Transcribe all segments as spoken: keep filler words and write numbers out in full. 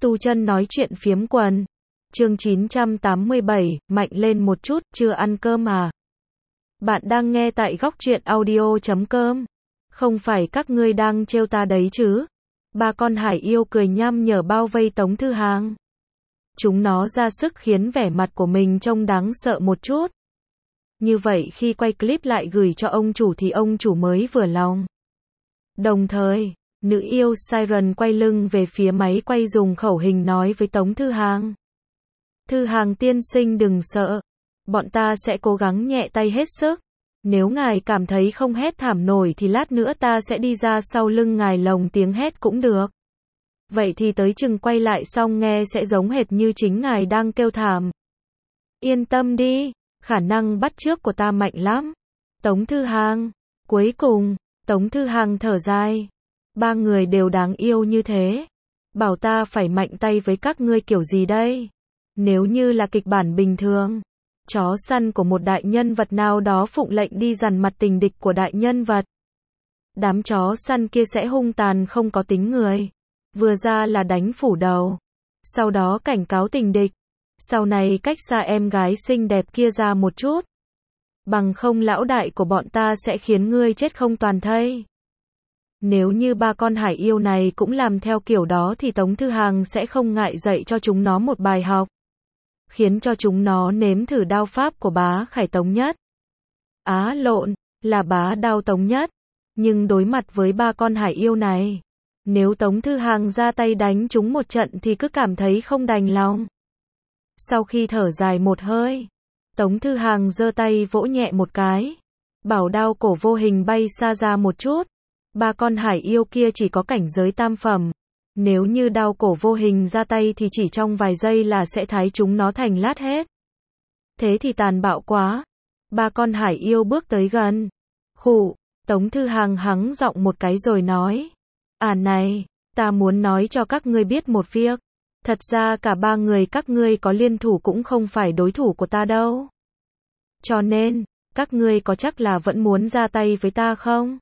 Tu chân nói chuyện phiếm quần. Chương chín trăm tám mươi bảy, mạnh lên một chút, chưa ăn cơm à? Bạn đang nghe tại góc truyện audio chấm com. Không phải các ngươi đang trêu ta đấy chứ? Ba con hải yêu cười nham nhở bao vây Tống Thư Hàng. Chúng nó ra sức khiến vẻ mặt của mình trông đáng sợ một chút. Như vậy khi quay clip lại gửi cho ông chủ thì ông chủ mới vừa lòng. Đồng thời, nữ yêu Siren quay lưng về phía máy quay dùng khẩu hình nói với Tống Thư Hàng. Thư Hàng tiên sinh đừng sợ. Bọn ta sẽ cố gắng nhẹ tay hết sức. Nếu ngài cảm thấy không hét thảm nổi thì lát nữa ta sẽ đi ra sau lưng ngài lồng tiếng hét cũng được. Vậy thì tới chừng quay lại xong nghe sẽ giống hệt như chính ngài đang kêu thảm. Yên tâm đi, khả năng bắt chước của ta mạnh lắm. Tống Thư Hàng. Cuối cùng, Tống Thư Hàng thở dài. Ba người đều đáng yêu như thế. Bảo ta phải mạnh tay với các ngươi kiểu gì đây? Nếu như là kịch bản bình thường, chó săn của một đại nhân vật nào đó phụng lệnh đi dằn mặt tình địch của đại nhân vật. Đám chó săn kia sẽ hung tàn không có tính người. Vừa ra là đánh phủ đầu. Sau đó cảnh cáo tình địch. Sau này cách xa em gái xinh đẹp kia ra một chút. Bằng không lão đại của bọn ta sẽ khiến ngươi chết không toàn thây. Nếu như ba con hải yêu này cũng làm theo kiểu đó thì Tống Thư Hàng sẽ không ngại dạy cho chúng nó một bài học. Khiến cho chúng nó nếm thử đao pháp của bá khải Tống Nhất. Á lộn, là bá đao Tống Nhất. Nhưng đối mặt với ba con hải yêu này, nếu Tống Thư Hàng ra tay đánh chúng một trận thì cứ cảm thấy không đành lòng. Sau khi thở dài một hơi, Tống Thư Hàng giơ tay vỗ nhẹ một cái. Bảo đao cổ vô hình bay xa ra một chút. Ba con hải yêu kia chỉ có cảnh giới tam phẩm. Nếu như đao cổ vô hình ra tay thì chỉ trong vài giây là sẽ thái chúng nó thành lát hết. Thế thì tàn bạo quá. Ba con hải yêu bước tới gần. Khụ, Tống Thư Hàng hắng giọng một cái rồi nói. À này, ta muốn nói cho các ngươi biết một việc. Thật ra cả ba người các ngươi có liên thủ cũng không phải đối thủ của ta đâu. Cho nên, các ngươi có chắc là vẫn muốn ra tay với ta không?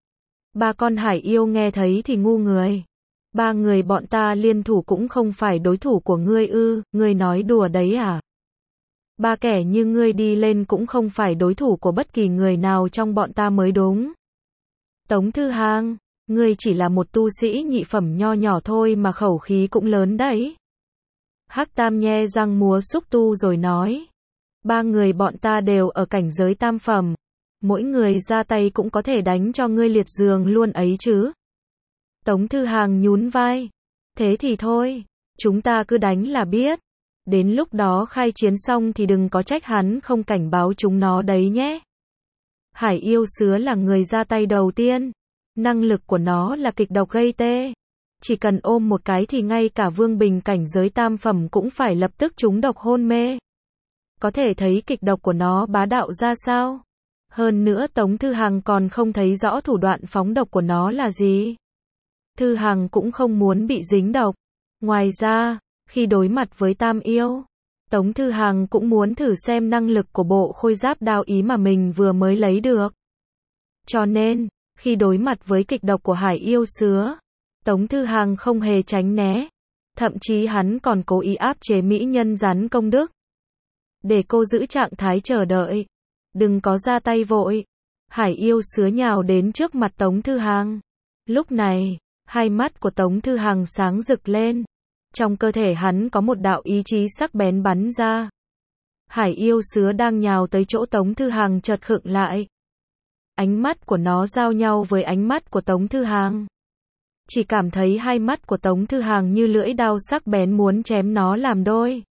Ba con hải yêu nghe thấy thì ngu người. Ba người bọn ta liên thủ cũng không phải đối thủ của ngươi ư, ngươi nói đùa đấy à? Ba kẻ như ngươi đi lên cũng không phải đối thủ của bất kỳ người nào trong bọn ta mới đúng. Tống Thư Hàng, ngươi chỉ là một tu sĩ nhị phẩm nho nhỏ thôi mà khẩu khí cũng lớn đấy. Hắc Tam nhe răng múa xúc tu rồi nói. Ba người bọn ta đều ở cảnh giới tam phẩm. Mỗi người ra tay cũng có thể đánh cho ngươi liệt giường luôn ấy chứ. Tống Thư Hàng nhún vai. Thế thì thôi, chúng ta cứ đánh là biết. Đến lúc đó khai chiến xong thì đừng có trách hắn không cảnh báo chúng nó đấy nhé. Hải yêu sứa là người ra tay đầu tiên. Năng lực của nó là kịch độc gây tê. Chỉ cần ôm một cái thì ngay cả vương bình cảnh giới tam phẩm cũng phải lập tức trúng độc hôn mê. Có thể thấy kịch độc của nó bá đạo ra sao. Hơn nữa Tống Thư Hàng còn không thấy rõ thủ đoạn phóng độc của nó là gì. Thư Hàng cũng không muốn bị dính độc. Ngoài ra, khi đối mặt với tam yêu, Tống Thư Hàng cũng muốn thử xem năng lực của bộ khôi giáp đao ý mà mình vừa mới lấy được. Cho nên, khi đối mặt với kịch độc của hải yêu sứa, Tống Thư Hàng không hề tránh né. Thậm chí hắn còn cố ý áp chế mỹ nhân rắn công đức. Để cô giữ trạng thái chờ đợi. Đừng có ra tay vội. Hải yêu sứa nhào đến trước mặt Tống Thư Hàng. Lúc này, hai mắt của Tống Thư Hàng sáng rực lên. Trong cơ thể hắn có một đạo ý chí sắc bén bắn ra. Hải yêu sứa đang nhào tới chỗ Tống Thư Hàng chợt khựng lại. Ánh mắt của nó giao nhau với ánh mắt của Tống Thư Hàng. Chỉ cảm thấy hai mắt của Tống Thư Hàng như lưỡi đao sắc bén muốn chém nó làm đôi.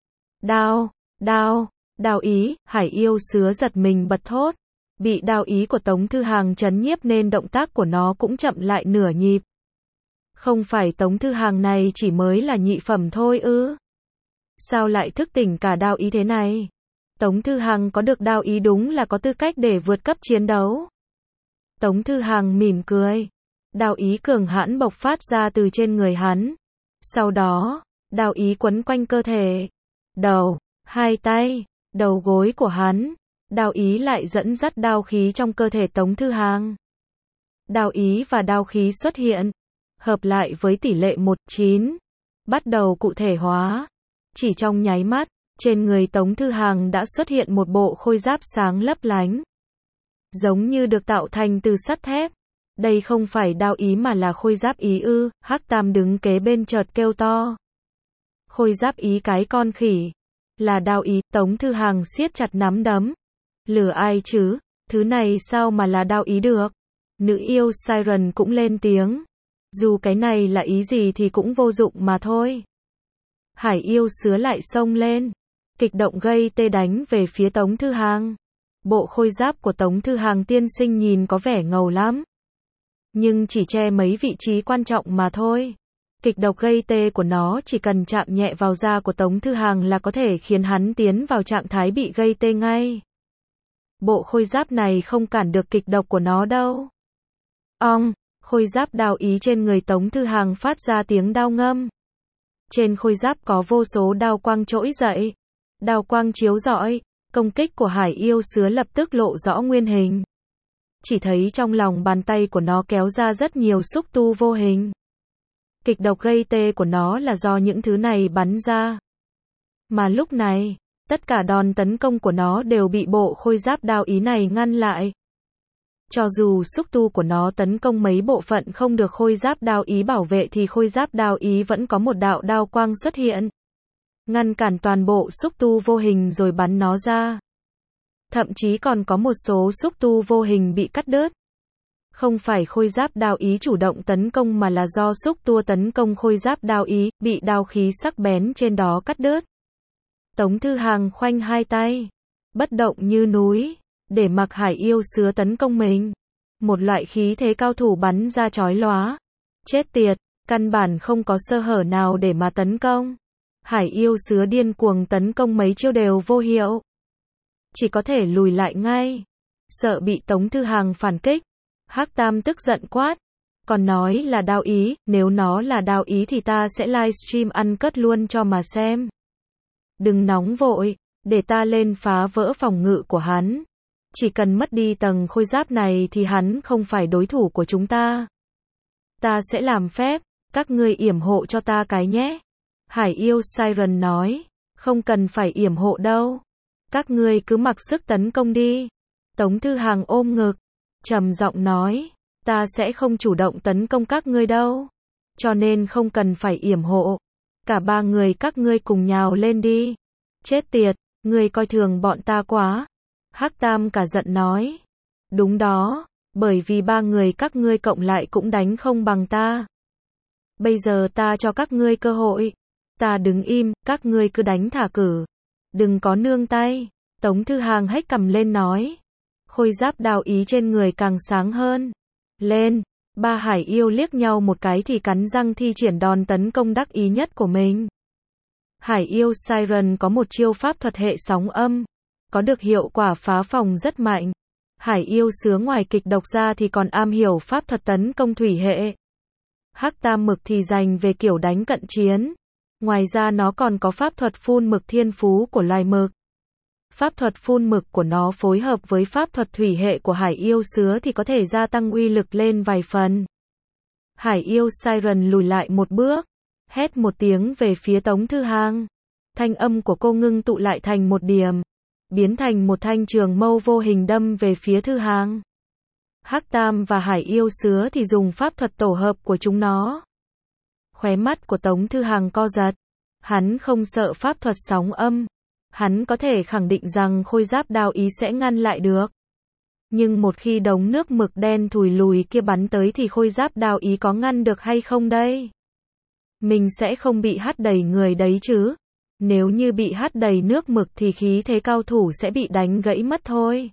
Đao, đao, đao ý, hải yêu sứa giật mình bật thốt. Bị đao ý của Tống Thư Hàng chấn nhiếp nên động tác của nó cũng chậm lại nửa nhịp. Không phải Tống Thư Hàng này chỉ mới là nhị phẩm thôi ư? Sao lại thức tỉnh cả đao ý thế này? Tống Thư Hàng có được đao ý đúng là có tư cách để vượt cấp chiến đấu. Tống Thư Hàng mỉm cười. Đao ý cường hãn bộc phát ra từ trên người hắn. Sau đó, đao ý quấn quanh cơ thể, đầu, hai tay, đầu gối của hắn. Đao ý lại dẫn dắt đao khí trong cơ thể Tống Thư Hàng. Đao ý và đao khí xuất hiện, hợp lại với tỷ lệ một chín. bắt đầu cụ thể hóa. Chỉ trong nháy mắt, trên người Tống Thư Hàng đã xuất hiện một bộ khôi giáp sáng lấp lánh. Giống như được tạo thành từ sắt thép. Đây không phải đao ý mà là khôi giáp ý ư, Hắc Tam đứng kế bên chợt kêu to. Khôi giáp ý cái con khỉ. Là đao ý, Tống Thư Hàng siết chặt nắm đấm. Lừa ai chứ, thứ này sao mà là đao ý được? Nữ yêu Siren cũng lên tiếng. Dù cái này là ý gì thì cũng vô dụng mà thôi. Hải yêu sứa lại xông lên. Kịch động gây tê đánh về phía Tống Thư Hàng. Bộ khôi giáp của Tống Thư Hàng tiên sinh nhìn có vẻ ngầu lắm. Nhưng chỉ che mấy vị trí quan trọng mà thôi. Kịch độc gây tê của nó chỉ cần chạm nhẹ vào da của Tống Thư Hàng là có thể khiến hắn tiến vào trạng thái bị gây tê ngay. Bộ khôi giáp này không cản được kịch độc của nó đâu. Ong, khôi giáp đao ý trên người Tống Thư Hàng phát ra tiếng đao ngâm. Trên khôi giáp có vô số đao quang trỗi dậy. Đao quang chiếu rọi, công kích của hải yêu sứa lập tức lộ rõ nguyên hình. Chỉ thấy trong lòng bàn tay của nó kéo ra rất nhiều xúc tu vô hình. Kịch độc gây tê của nó là do những thứ này bắn ra. Mà lúc này, tất cả đòn tấn công của nó đều bị bộ khôi giáp đao ý này ngăn lại. Cho dù xúc tu của nó tấn công mấy bộ phận không được khôi giáp đao ý bảo vệ thì khôi giáp đao ý vẫn có một đạo đao quang xuất hiện. Ngăn cản toàn bộ xúc tu vô hình rồi bắn nó ra. Thậm chí còn có một số xúc tu vô hình bị cắt đứt. Không phải khôi giáp đao ý chủ động tấn công mà là do xúc tu tấn công khôi giáp đao ý, bị đao khí sắc bén trên đó cắt đứt. Tống Thư Hàng khoanh hai tay, bất động như núi, để mặc hải yêu sứa tấn công mình. Một loại khí thế cao thủ bắn ra chói lóa. Chết tiệt, căn bản không có sơ hở nào để mà tấn công. Hải yêu sứa điên cuồng tấn công mấy chiêu đều vô hiệu. Chỉ có thể lùi lại ngay. Sợ bị Tống Thư Hàng phản kích. Hắc Tam tức giận quát. Còn nói là đao ý, nếu nó là đao ý thì ta sẽ livestream ăn cất luôn cho mà xem. Đừng nóng vội, để ta lên phá vỡ phòng ngự của hắn. Chỉ cần mất đi tầng khôi giáp này thì hắn không phải đối thủ của chúng ta. Ta sẽ làm phép, các ngươi yểm hộ cho ta cái nhé. Hải yêu Siren nói, không cần phải yểm hộ đâu. Các ngươi cứ mặc sức tấn công đi. Tống Thư Hàng ôm ngực, trầm giọng nói, ta sẽ không chủ động tấn công các ngươi đâu. Cho nên không cần phải yểm hộ. Cả ba người các ngươi cùng nhào lên đi. Chết tiệt, ngươi coi thường bọn ta quá. Hắc Tam cả giận nói. Đúng đó, bởi vì ba người các ngươi cộng lại cũng đánh không bằng ta. Bây giờ ta cho các ngươi cơ hội. Ta đứng im, các ngươi cứ đánh thả cử. Đừng có nương tay. Tống Thư Hàng hét cầm lên nói. Khôi giáp đao ý trên người càng sáng hơn. Lên, ba hải yêu liếc nhau một cái thì cắn răng thi triển đòn tấn công đắc ý nhất của mình. Hải yêu Siren có một chiêu pháp thuật hệ sóng âm. Có được hiệu quả phá phòng rất mạnh. Hải yêu sứa ngoài kịch độc ra thì còn am hiểu pháp thuật tấn công thủy hệ. Hắc Tam mực thì dành về kiểu đánh cận chiến. Ngoài ra nó còn có pháp thuật phun mực thiên phú của loài mực. Pháp thuật phun mực của nó phối hợp với pháp thuật thủy hệ của hải yêu sứa thì có thể gia tăng uy lực lên vài phần. Hải yêu Siren lùi lại một bước, hét một tiếng về phía Tống Thư Hàng. Thanh âm của cô ngưng tụ lại thành một điểm, biến thành một thanh trường mâu vô hình đâm về phía Thư Hàng. Hắc Tam và hải yêu sứa thì dùng pháp thuật tổ hợp của chúng nó. Khóe mắt của Tống Thư Hàng co giật. Hắn không sợ pháp thuật sóng âm. Hắn có thể khẳng định rằng khôi giáp đao ý sẽ ngăn lại được. Nhưng một khi đống nước mực đen thùi lùi kia bắn tới thì khôi giáp đao ý có ngăn được hay không đây? Mình sẽ không bị hắt đầy người đấy chứ. Nếu như bị hắt đầy nước mực thì khí thế cao thủ sẽ bị đánh gãy mất thôi.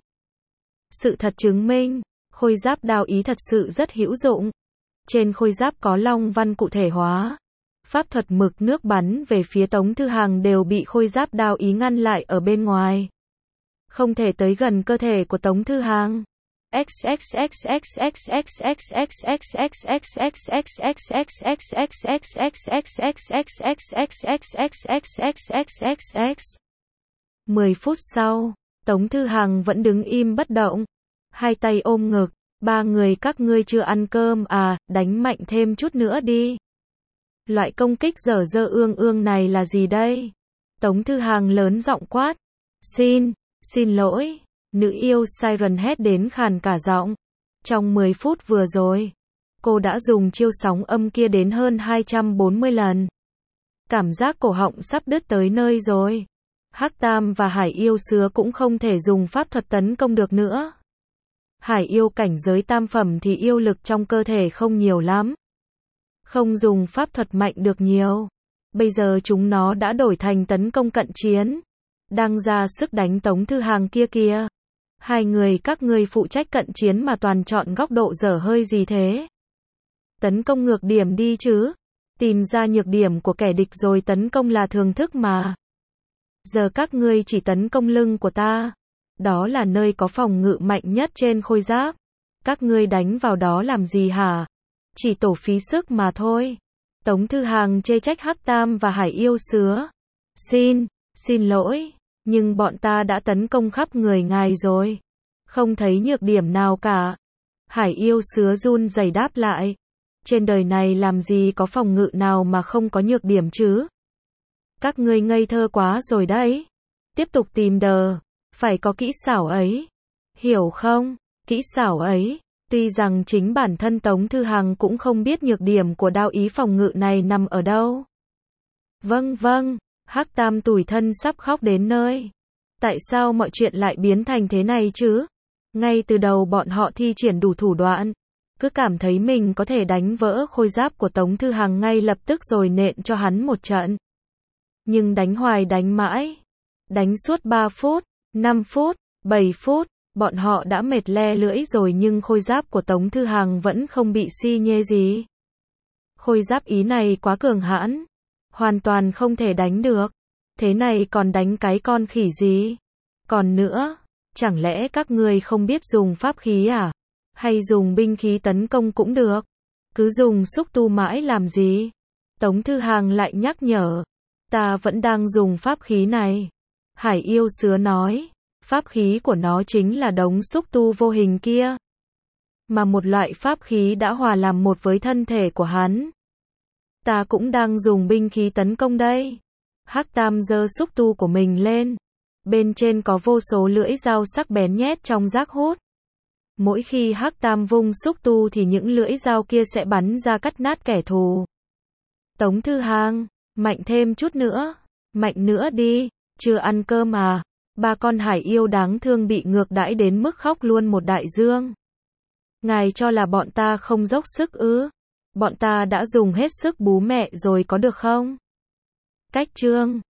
Sự thật chứng minh, khôi giáp đao ý thật sự rất hữu dụng. Trên khôi giáp có long văn cụ thể hóa. Pháp thuật mực nước bắn về phía Tống Thư Hàng đều bị khôi giáp đao ý ngăn lại ở bên ngoài. Không thể tới gần cơ thể của Tống Thư Hàng. Mười phút sau, Tống Thư Hàng vẫn đứng im bất động, hai tay ôm ngực. Ba người các ngươi chưa ăn cơm à, đánh mạnh thêm chút nữa đi. Loại công kích dở dơ ương ương này là gì đây? Tống Thư Hàng lớn giọng quát. Xin, xin lỗi. Nữ yêu Siren hét đến khàn cả giọng. Trong mười phút vừa rồi, cô đã dùng chiêu sóng âm kia đến hơn hai trăm bốn mươi lần. Cảm giác cổ họng sắp đứt tới nơi rồi. Hắc Tam và Hải yêu sứa cũng không thể dùng pháp thuật tấn công được nữa. Hải yêu cảnh giới tam phẩm thì yêu lực trong cơ thể không nhiều lắm. Không dùng pháp thuật mạnh được nhiều. Bây giờ chúng nó đã đổi thành tấn công cận chiến. Đang ra sức đánh Tống Thư Hàng kia kìa. Hai người các ngươi phụ trách cận chiến mà toàn chọn góc độ dở hơi gì thế? Tấn công ngược điểm đi chứ. Tìm ra nhược điểm của kẻ địch rồi tấn công là thường thức mà. Giờ các ngươi chỉ tấn công lưng của ta. Đó là nơi có phòng ngự mạnh nhất trên khôi giáp. Các ngươi đánh vào đó làm gì hả? Chỉ tổ phí sức mà thôi. Tống Thư Hàng chê trách Hắc Tam và Hải yêu sứa. Xin, xin lỗi, nhưng bọn ta đã tấn công khắp người ngài rồi. Không thấy nhược điểm nào cả. Hải yêu sứa run rẩy đáp lại. Trên đời này làm gì có phòng ngự nào mà không có nhược điểm chứ? Các ngươi ngây thơ quá rồi đấy. Tiếp tục tìm đờ. Phải có kỹ xảo ấy. Hiểu không? Kỹ xảo ấy. Tuy rằng chính bản thân Tống Thư Hàng cũng không biết nhược điểm của đao ý phòng ngự này nằm ở đâu. Vâng vâng, Hắc Tam tủi thân sắp khóc đến nơi. Tại sao mọi chuyện lại biến thành thế này chứ? Ngay từ đầu bọn họ thi triển đủ thủ đoạn. Cứ cảm thấy mình có thể đánh vỡ khôi giáp của Tống Thư Hàng ngay lập tức rồi nện cho hắn một trận. Nhưng đánh hoài đánh mãi. Đánh suốt ba phút, năm phút, bảy phút. Bọn họ đã mệt le lưỡi rồi nhưng khôi giáp của Tống Thư Hàng vẫn không bị si nhê gì. Khôi giáp ý này quá cường hãn. Hoàn toàn không thể đánh được. Thế này còn đánh cái con khỉ gì? Còn nữa, chẳng lẽ các ngươi không biết dùng pháp khí à? Hay dùng binh khí tấn công cũng được. Cứ dùng xúc tu mãi làm gì? Tống Thư Hàng lại nhắc nhở. Ta vẫn đang dùng pháp khí này. Hải yêu sứa nói. Pháp khí của nó chính là đống xúc tu vô hình kia. Mà một loại pháp khí đã hòa làm một với thân thể của hắn. Ta cũng đang dùng binh khí tấn công đây. Hắc Tam giơ xúc tu của mình lên. Bên trên có vô số lưỡi dao sắc bén nhét trong rác hút. Mỗi khi Hắc Tam vung xúc tu thì những lưỡi dao kia sẽ bắn ra cắt nát kẻ thù. Tống Thư Hàng, mạnh thêm chút nữa. Mạnh nữa đi, chưa ăn cơm à? Ba con hải yêu đáng thương bị ngược đãi đến mức khóc luôn một đại dương. Ngài cho là bọn ta không dốc sức ư? Bọn ta đã dùng hết sức bú mẹ rồi có được không? Cách chương